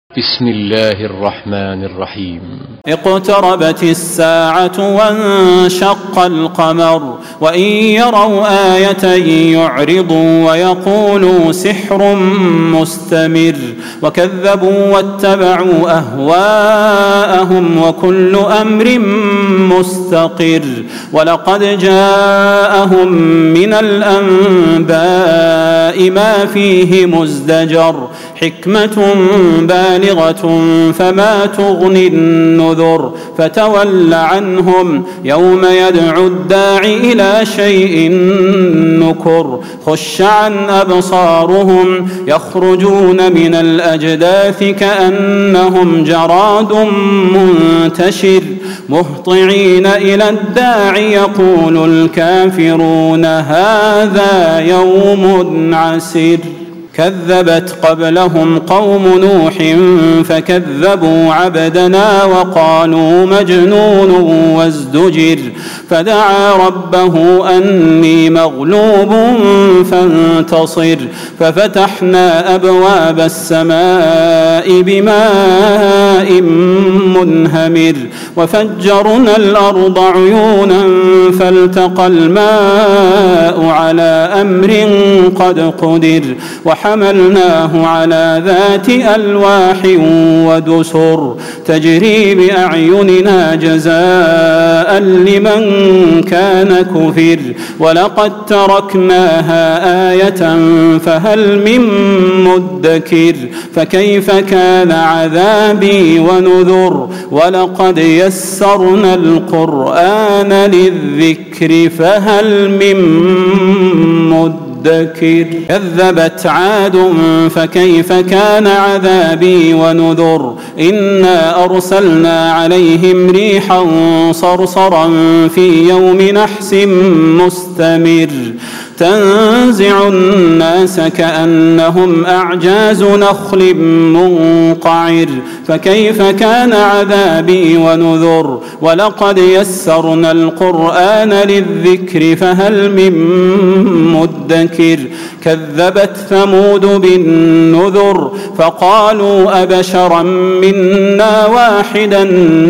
بسم الله الرحمن الرحيم. اقتربت الساعة وانشق القمر وإن يروا آية يعرضوا ويقولوا سحر مستمر وكذبوا واتبعوا أهواءهم وكل أمر مستقر ولقد جاءهم من الأنباء ما فيه مزدجر حكمة بالغة فما تغني النذر فتول عنهم يوم يدعو الداع إلى شيء نكر خش عن أبصارهم يخرجون من الأجداث كأنهم جراد منتشر مهطعين إلى الداع يقول الكافرون هذا يوم عسر كذبت قبلهم قوم نوح فكذبوا عبدنا وقالوا مجنون وازدجر فدعا ربه أني مغلوب فانتصر ففتحنا أبواب السماء بماء منهمر وفجرنا الأرض عيونا فالتقى الماء على أمر قد قدر وحملناه على ذات ألواح ودسر تجري بأعيننا جزاء لمن كان كفر ولقد تركناها آية فهل من مدكر فكيف كان عذابي ونذر ولقد يسرنا القرآن للذكر فهل من مدكر كذبت عاد فكيف كان عذابي ونذر إنا أرسلنا عليهم ريحا صرصرا في يوم نحس مستمر تنزع الناس كأنهم أعجاز نخل منقعر فكيف كان عذابي ونذر ولقد يسرنا القرآن للذكر فهل من مدكر كذبت ثمود بالنذر فقالوا أبشرا منا واحدا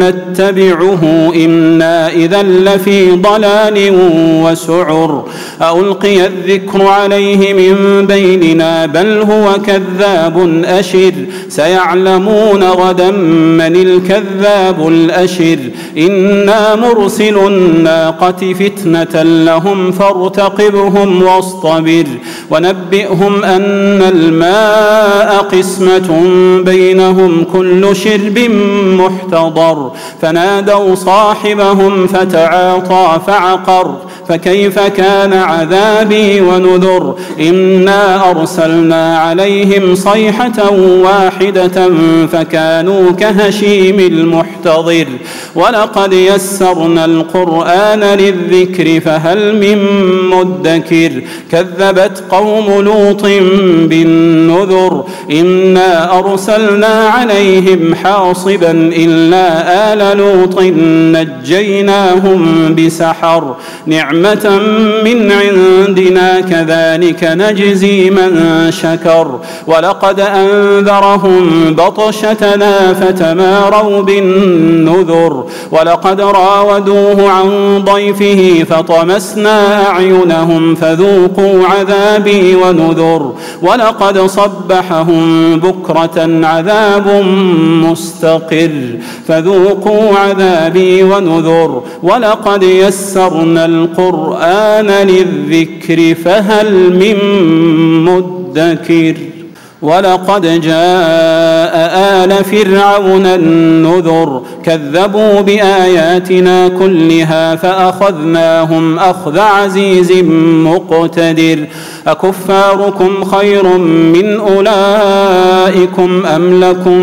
نتبعه إنا إذا لفي ضلال وسعر ألقي الذكر عليه من بيننا بل هو كذاب أشر سيعلمون غدا من الكذاب الأشر إنا مرسل الناقة فتنة لهم فارتقبهم واصطبر ونبئهم أن الماء قسمة بينهم كل شرب محتضر فنادوا صاحبهم فتعاطى فعقر فكيف كان عذابي ونذر إنا أرسلنا عليهم صيحة واحدة فكانوا كهشيم المحتضر ولقد يسرنا القرآن للذكر فهل من مدكر كذبت قوم لوط بالنذر إنا أرسلنا عليهم حاصبا إلا آل لوط نجيناهم بسحر نعمة من عندنا كذلك نجزي من شكر ولقد أنذرهم بطشتنا فتماروا بالنذر ولقد راودوه عن ضيفه فطمسنا أعينهم فذوقوا عذابي ونذر ولقد صبحهم بكرة عذاب مستقر فذوقوا عذابي ونذر ولقد يسرنا القرآن للذكر فهل من مدكر ولقد جاء آل فرعون النذر كذبوا بآياتنا كلها فأخذناهم أخذ عزيز مقتدر أكفاركم خير من أولئكم أم لكم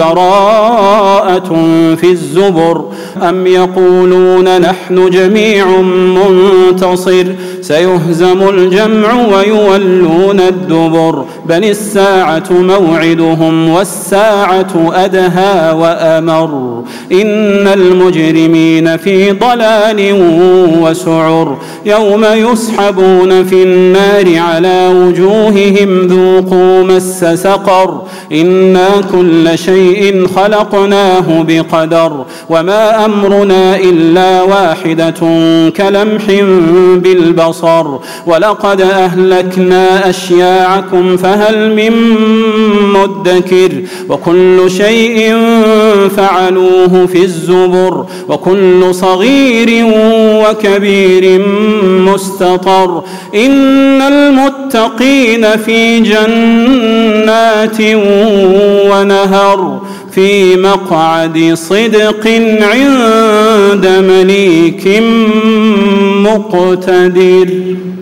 براءة في الزبر أم يقولون نحن جميع منتصر سيهزم الجمع ويولون الدبر بل الساعة موعدهم والساعة أدهى وأمر إن المجرمين في ضلال وسعر يوم يسحبون في النار على وجوههم ذوقوا مس سقر إنا كل شيء خلقناه بقدر وما أمرنا إلا واحدة كلمح بالبصر ولقد أهلكنا أشياعكم فهل من مدكر وكل شيء فعلوه في الزبر وكل صغير وكبير مستطر إن المتقين في جنات ونهر في مقعد صدق عند مليك مقتدر.